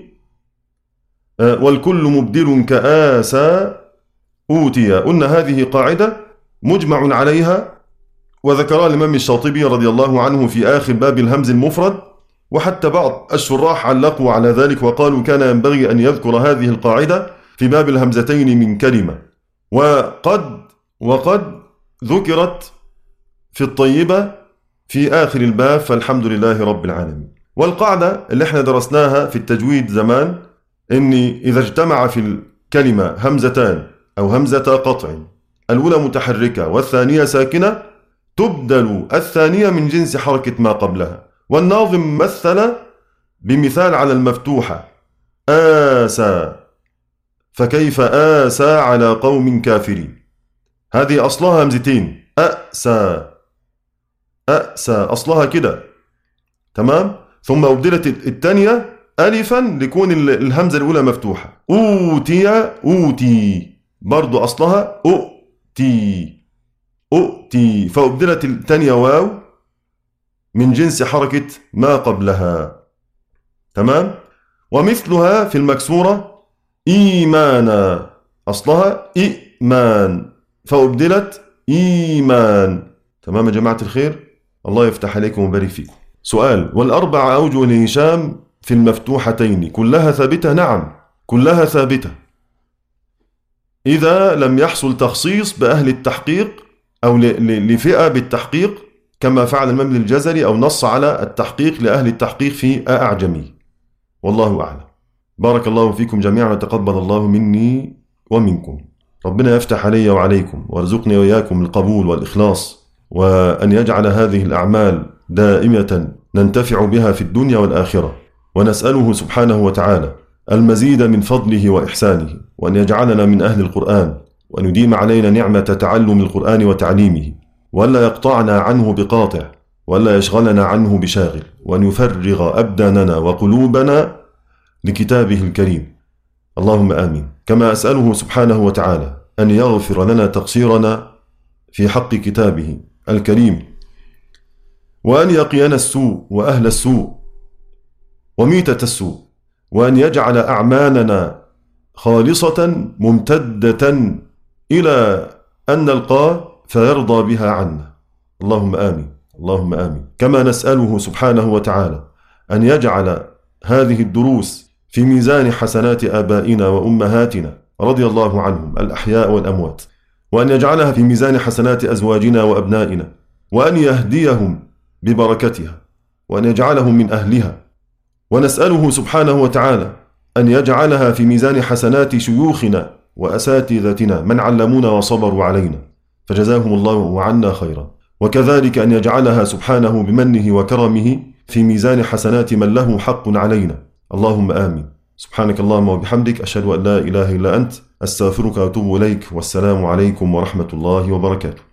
والكل مبدل كآسى أوتي. قلنا هذه قاعدة مجمع عليها وذكرها الإمام الشاطبي رضي الله عنه في آخر باب الهمز المفرد، وحتى بعض الشراح علقوا على ذلك وقالوا كان ينبغي أن يذكر هذه القاعدة في باب الهمزتين من كلمة، وقد وقد ذكرت في الطيبة في آخر الباب، فالحمد لله رب العالمين. والقاعدة اللي احنا درسناها في التجويد زمان إن إذا اجتمع في الكلمة همزتان أو همزة قطع، الأولى متحركة والثانية ساكنة، تبدل الثانية من جنس حركة ما قبلها. والناظم مثل بمثال على المفتوحة آسى، فكيف آسى على قوم كافرين. هذه أصلها همزتين، أسى أسى أصلها كده، تمام. ثم أبدلت الثانية ألفا لكون الهمزة الأولى مفتوحة. أوتي أوتي برضو أصلها أؤتي أؤتي، فأبدلت الثانية واو من جنس حركة ما قبلها، تمام. ومثلها في المكسورة إيمانا، أصلها إيمان فأبدلت إيمان، تمام يا جماعة الخير. الله يفتح عليكم ويبارك فيكم. سؤال: والأربع أوجه لهشام في المفتوحتين كلها ثابتة؟ نعم كلها ثابتة إذا لم يحصل تخصيص بأهل التحقيق أو لفئة بالتحقيق كما فعل الإمام الجزري، أو نص على التحقيق لأهل التحقيق في أعجمي. والله أعلم. بارك الله فيكم جميعا وتقبل الله مني ومنكم. ربنا يفتح علي وعليكم وارزقني وإياكم القبول والإخلاص، وأن يجعل هذه الأعمال دائمة ننتفع بها في الدنيا والآخرة، ونسأله سبحانه وتعالى المزيد من فضله وإحسانه، وأن يجعلنا من أهل القرآن، وأن يديم علينا نعمة تعلم القرآن وتعليمه، وألا يقطعنا عنه بقاطع، وألا يشغلنا عنه بشاغل، وأن يفرغ أبداننا وقلوبنا لكتابه الكريم. اللهم آمين. كما أسأله سبحانه وتعالى أن يغفر لنا تقصيرنا في حق كتابه الكريم، وأن يقينا السوء وأهل السوء وميتة السوء، وأن يجعل أعمالنا خالصة ممتدة إلى أن نلقاه فيرضى بها عنا. اللهم آمين اللهم آمين. كما نسأله سبحانه وتعالى أن يجعل هذه الدروس في ميزان حسنات آبائنا وأمهاتنا رضي الله عنهم الأحياء والأموات، وأن يجعلها في ميزان حسنات أزواجنا وأبنائنا، وأن يهديهم ببركتها، وأن يجعلهم من أهلها. ونسأله سبحانه وتعالى أن يجعلها في ميزان حسنات شيوخنا وأساتذتنا من علمونا وصبروا علينا فجزاهم الله عنا خيرا، وكذلك أن يجعلها سبحانه بمنه وكرمه في ميزان حسنات من له حق علينا. اللهم آمين. سبحانك اللهم وبحمدك، أشهد أن لا إله إلا أنت، أستغفرك وأتوب إليك، والسلام عليكم ورحمة الله وبركاته.